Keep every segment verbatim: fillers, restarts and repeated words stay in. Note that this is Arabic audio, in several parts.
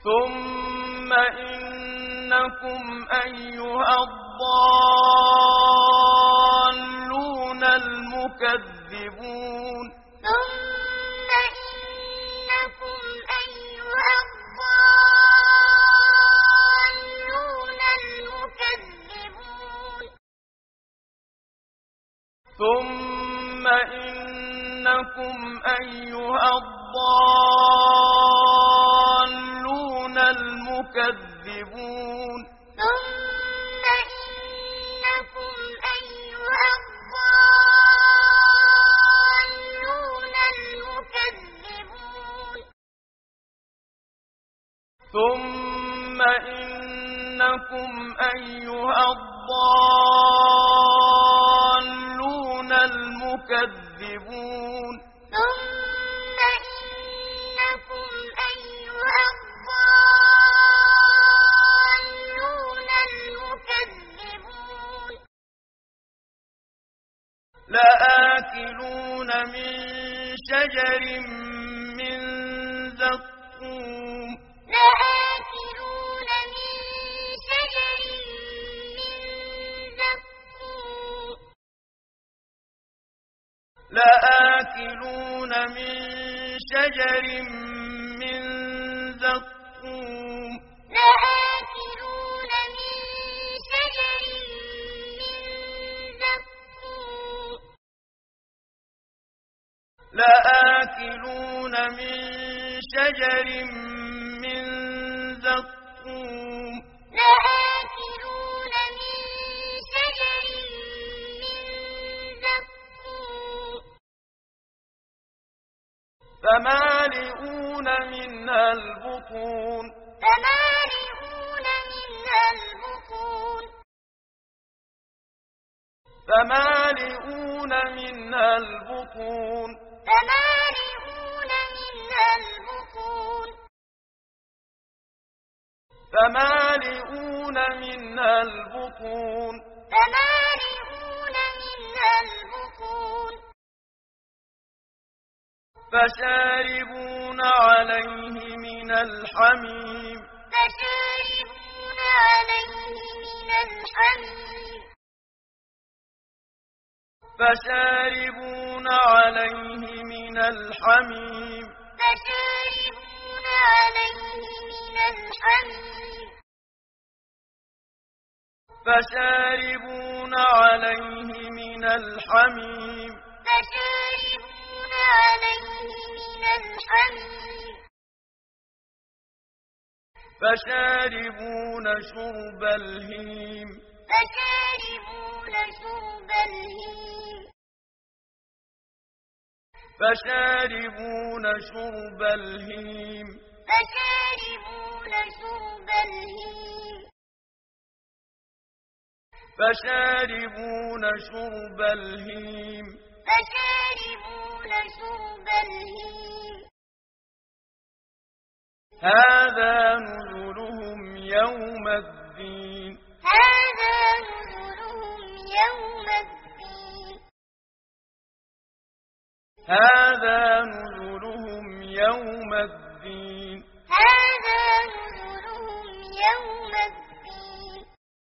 ثم إنكم أيها الضالون المكذبون ثم إنكم أيها الضالون المكذبون ثم إنكم أيها الضالون المكذبون ثم إنكم أيها الضالون المكذبون ثم إنكم أيها الضالون المكذبون ثم إنكم أيها الضالون المكذبون لآكلون من شجر من زقوم لآكلون من شجر من زقوم لآكلون من شجر من زقوم لآكلون من شجر من زقوم لآكلون من شجر من زقوم لآكلون من شجر من زقوم فمالئون منها البطون فمالئون منها البطون فمالئون منها البطون فمالئون منها البطون فمالئون منها البطون فمالئون منها البطون فشاربون عليه من الحميم فشاربون عليه من الحميم فشاربون عليه من الحميم فشاربون عليه من الحميم فشاربون عليه من الحميم فشاربون عليه من الحميم فشاربون شرب الهيم فشاربون شرب الهيم فشاربون شرب الهيم فشاربون شرب الهيم فشاربون شرب الهيم فشاربون شرب الهيم هذا نزلهم يوم الدين هذا نزلهم يوم الدين هذا نزلهم يوم الدين هذا نزلهم يوم الدين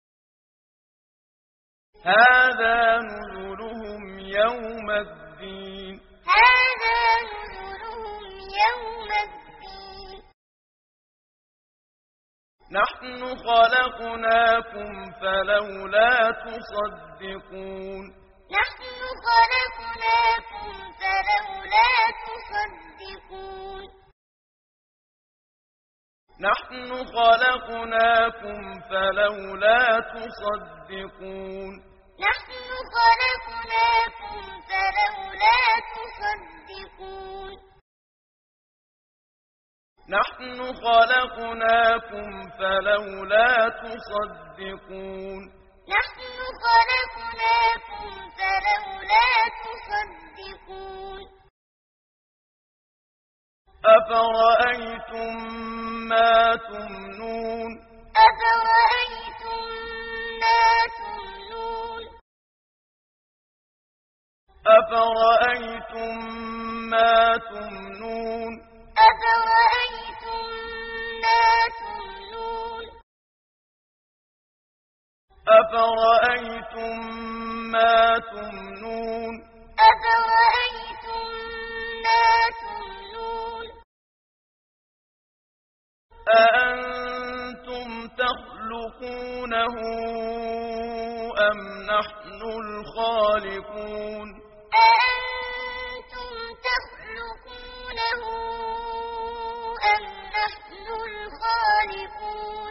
هذا نزلهم يوم الدين هذا نزلهم يوم الدين نحن خلقناكم فلولا تصدقون نحن خلقناكم فلولا تصدقون نحن خلقناكم فلولا تصدقون نحن خلقناكم فلولا تصدقون نحن خلقناكم فلولا تصدقون نحن خلقناكم فلولا تصدقون أفرأيتم ما تمنون أفرأيتم ما تمنون أفرأيتم ما تمنون أفرأيتم ما أفرأيتم ما تمنون أفرأيتم ما تمنون أأنتم تخلقونه أم نحن الخالقون أأنتم تخلقونه أم نحن الخالقون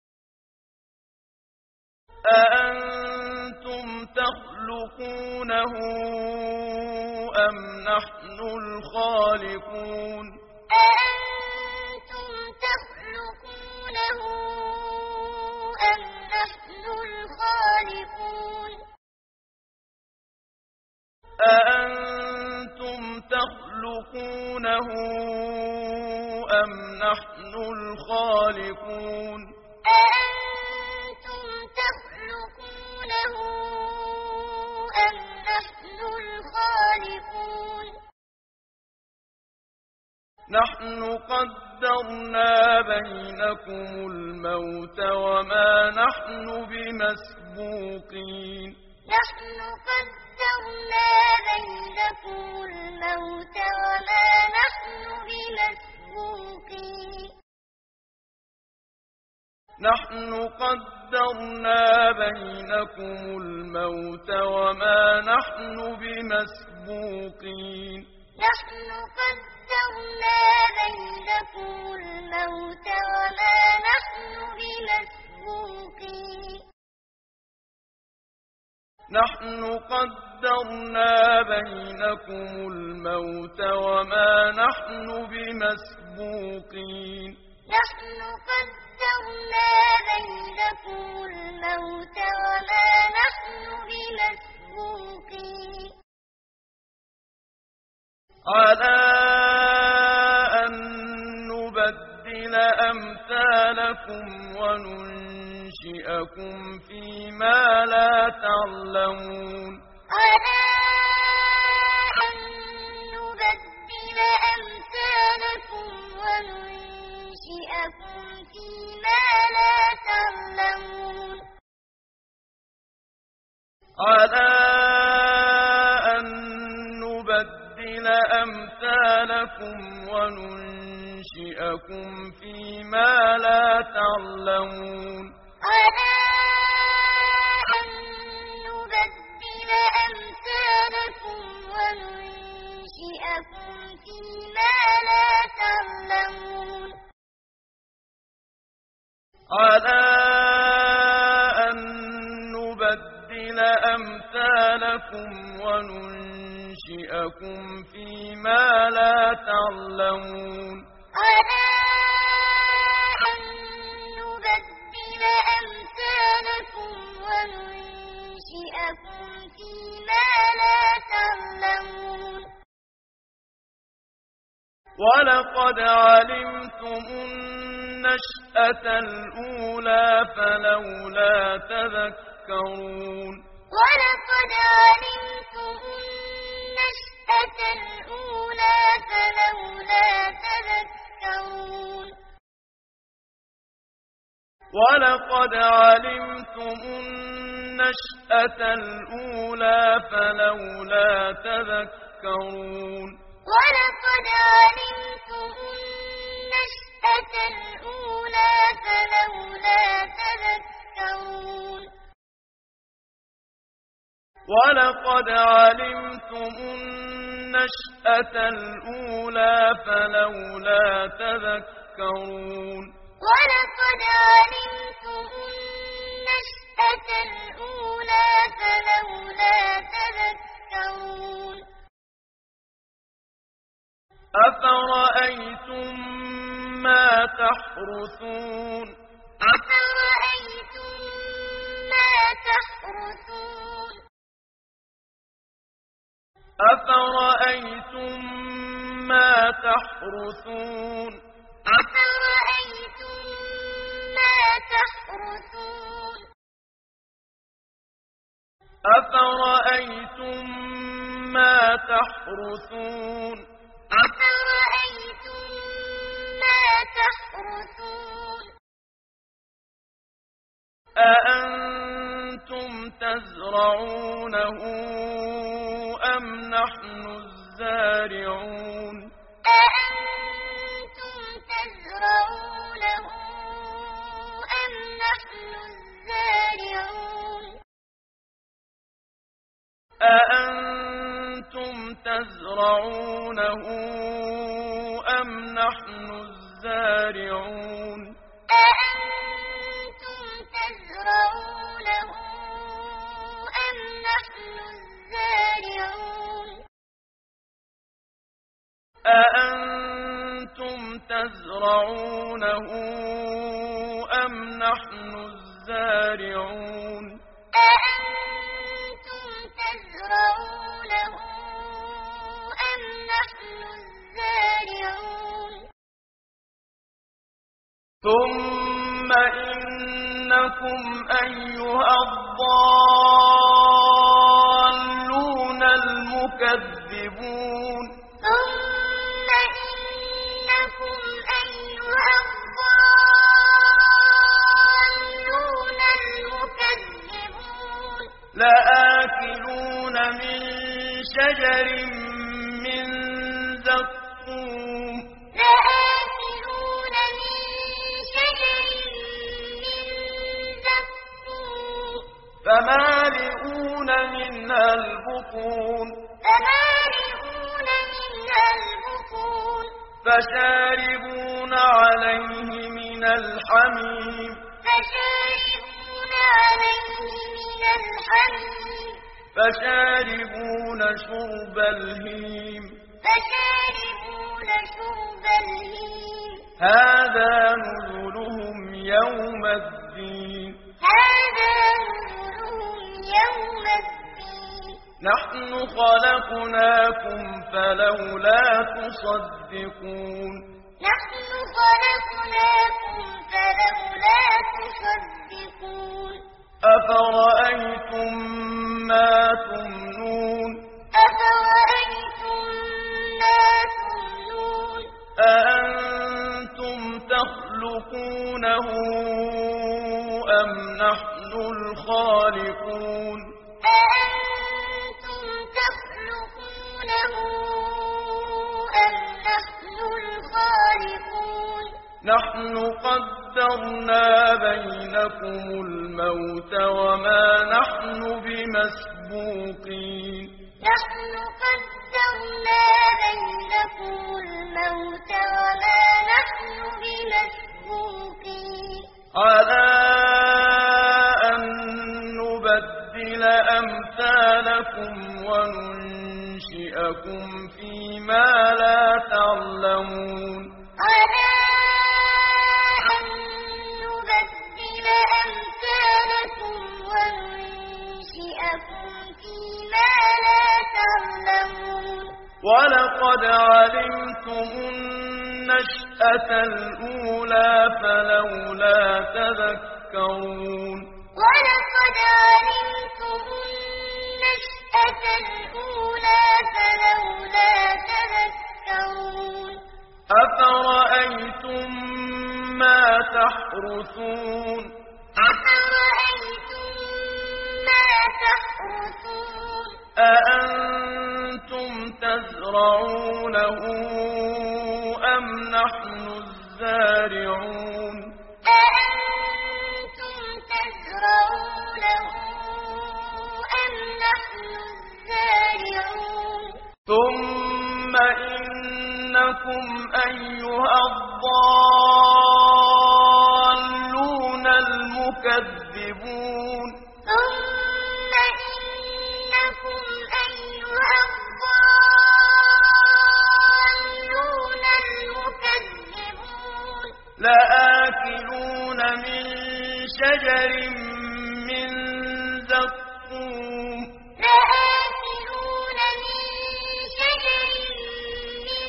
أأنتم تخلقونه أم نحن الخالقون أأنتم تخلقونه أم نحن الخالقون أأنتم تخلقونه أم نحن الخالقون أأنتم تخلقونه أم نحن الخالقون نحن قدرنا بينكم الموت وما نحن بمسبوقين نحن قدرنا بينكم الموت وما نحن بمسبوقين نحن قدرنا بينكم الموت وما نحن بمسبوقين نحن قدرنا بينكم الموت وما نحن بمسبوقين نحن قدرنا بينكم الموت وما نحن بمسبوقين نحن قدرنا بينكم الموت وما نحن بمسبوقين على أن نبدل أمثالكم وننشئكم فيما لا تعلمون على أن نبدل أمثالكم وننشئكم فيما لا تعلمون على أن نبدل أمثالكم وننشئكم فيما لا تعلمون على أن نبدل أمثالكم وننشئكم فيما لا تعلمون على أن نبدل أمثالكم وننشئكم فيما لا تعلمون على أن نبدل أمثالكم وننشئكم فيما لا تعلمون ولقد علمتم النشأة الأولى فلولا تذكرون ولقد علمتم النشأة الأولى فلولا تذكرون ولقد علمتم النشأة الأولى فلولا تذكرون ولقد علمتم النشأة الأولى فلولا تذكرون ولقد علمتم النشأة الأولى فلولا تذكرون ولقد علمتم النشأة الأولى فلولا تذكرون أفرأيتم ما تحرثون أفرأيتم ما تحرثون أفرأيتم ما تحرثون أفرأيتم ما تحرثون أفرأيتم ما تحرثون أفرأيتم ما تحرثون أأنتم تزرعونه أم نحن الزارعون أأنتم تزرعونه أم نحن الزارعون أأنتم تزرعونه أم نحن الزارعون أأنتم تزرعونه أم نحن الزارعون أأنتم تزرعونه أم نحن الزارعون أأنتم تزرعونه أم نحن الزارعون ثم إنكم أيها الضالون المكذبون ثم إنكم أيها الضالون المكذبون لآكلون من شجر من زقوم لآكلون من شجر من زقوم فمالئون منها البطون فمالئون منها البطون فشاربون عليه من الحميم فشاربون عليه من الحميم فشاربون شرب الهيم فشاربون شرب الهيم هذا نزلهم يوم الدين هذا نزلهم يوم الدين نحن خلقناكم فلولا تصدقون نحن خلقناكم فلولا تصدقون أفرأيتم ما تمنون أفرأيتم ما تمنون أأنتم تخلقونه أم نحن الخالقون أأنتم تخلقونه أم نحن الخالقون نحن قدرنا بينكم الموت وما نحن بمسبوقين نحن قدرنا بينكم الموت وما نحن بمسبوقين على أن نبدل أمثالكم وننشئكم فيما لا تعلمون على أن نبدل أمثالكم وننشئكم فيما لا تعلمون ولقد علمتم النشأة الأولى فلولا تذكرون ولقد علمتم النشأة الأولى فلولا تذكرون أفرأيتم ما تحرثون أفرأيتم ما تحرثون أأنتم تزرعونه أم نحن الزارعون أأنتم تزرعونه أم نحن الزارعون ثم إنكم أيها الضالون المكذبون ثم إنكم أيها الضالون المكذبون لآكلون من شجر من زقوم لآكلون من شجر من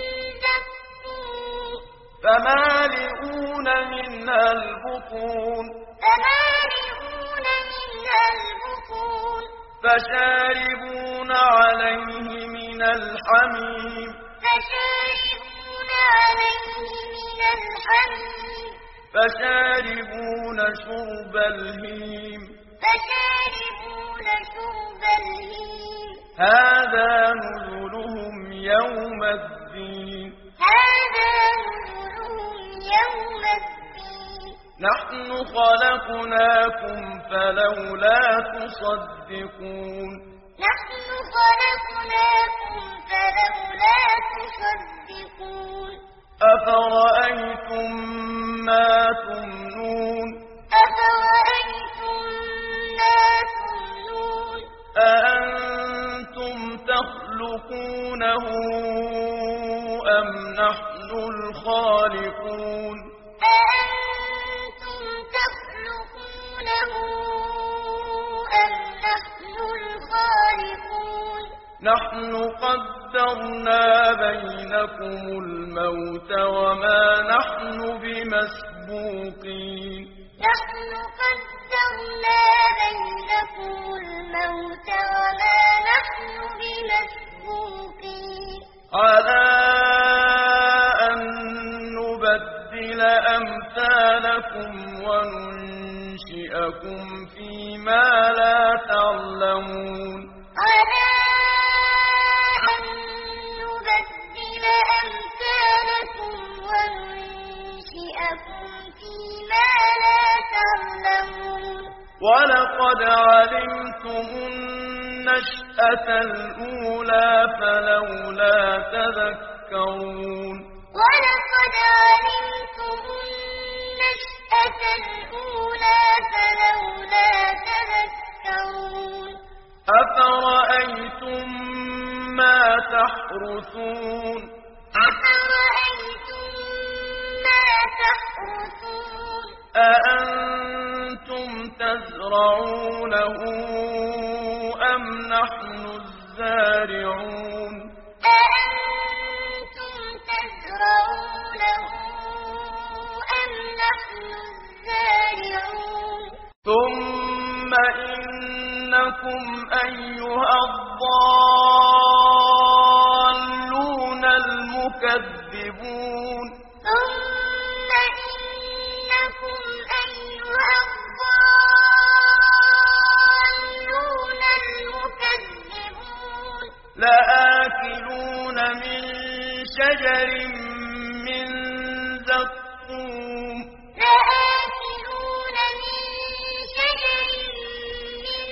زقوم فمالئون منها البطون فمالئون منها البطون فشاربون عليه من الحميم فشاربون عليه من الحميم فشاربون شرب الهيم فشاربون شرب الهيم هذا نزلهم يوم الدين هذا نزلهم يوم الدين نحن خلقناكم فلولا تصدقون نحن خلقناكم فلولا تصدقون أفرأيتم ما تمنون أفرأيتم ما تمنون أأنتم تخلقونه أم نحن الخالقون أأنتم تخلقونه أم نحن الخالقون نحن قدرنا بينكم الموت وما نحن بمسبوقين نحن قدرنا بينكم الموت وما نحن بمسبوقين على أن نبدل أمثالكم وننشئكم فيما لا تعلمون على أن نبدل أمثالكم وننشئكم فيما لا تعلمون ولقد علمتم النشأة الأولى فلولا تذكرون ولقد علمتم النشأة الأولى فلولا تذكرون أفرأيتم ما تحرثون أفرأيتم ما تحرثون أأنتم تزرعونه أم نحن الزارعون أأنتم تزرعونه أم نحن الزارعون ثم إنكم أيها الضالون المكذبون ثم إنكم أيها الضالون المكذبون لآكلون من شجر من زقوم لآكلون من شجر من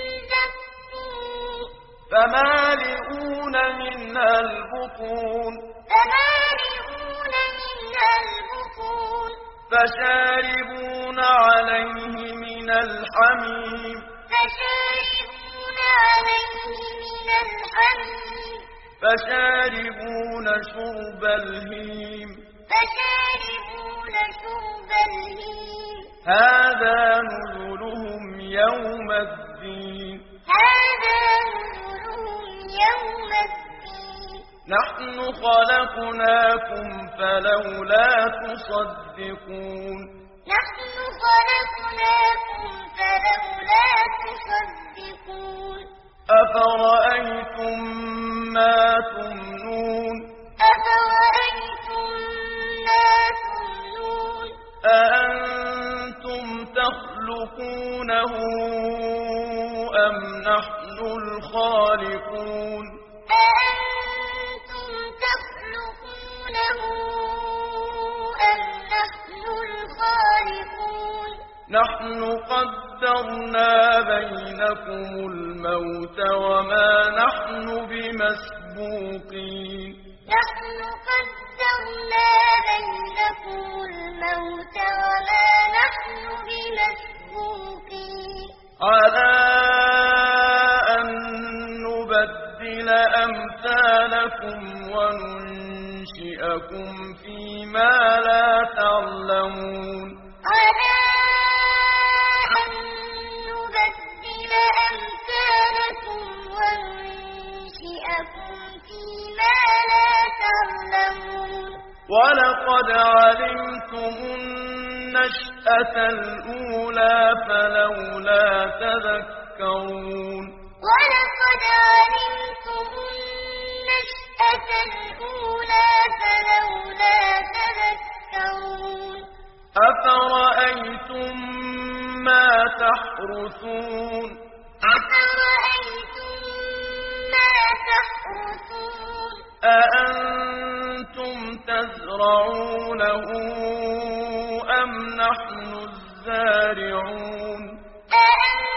زقوم فمالئون منها البطون فمالئون منها البطون فشاربون عليه من الحميم فشاربون عليه من الحميم فشاربون شرب الهيم فشاربون شرب الهيم هذا نزلهم يوم الدين هذا نزلهم يوم الدين نحن خلقناكم فلولا تصدقون نحن خلقناكم فلولا تصدقون أفرأيتم ما تمنون أفرأيتم ما تمنون أأنتم تخلقونه أم نحن الخالقون أأنتم تخلقونه أم نحن الخالقون نحن قدرنا بينكم الموت وما نحن بمسبوقين نحن قدرنا بينكم الموت وما نحن بمسبوقين على أن نبدل أمثالكم وننشئكم فيما لا تعلمون على أن نبدل أمثالكم وننشئكم فيما لا تعلمون ولقد علمتم النشأة الأولى فلولا تذكرون ولقد علمتم النشأة الأولى فلولا تذكرون أفرأيتم ما تحرثون أفرأيتم ما تحرثون أأنتم تزرعونه أم نحن الزارعون أأنتم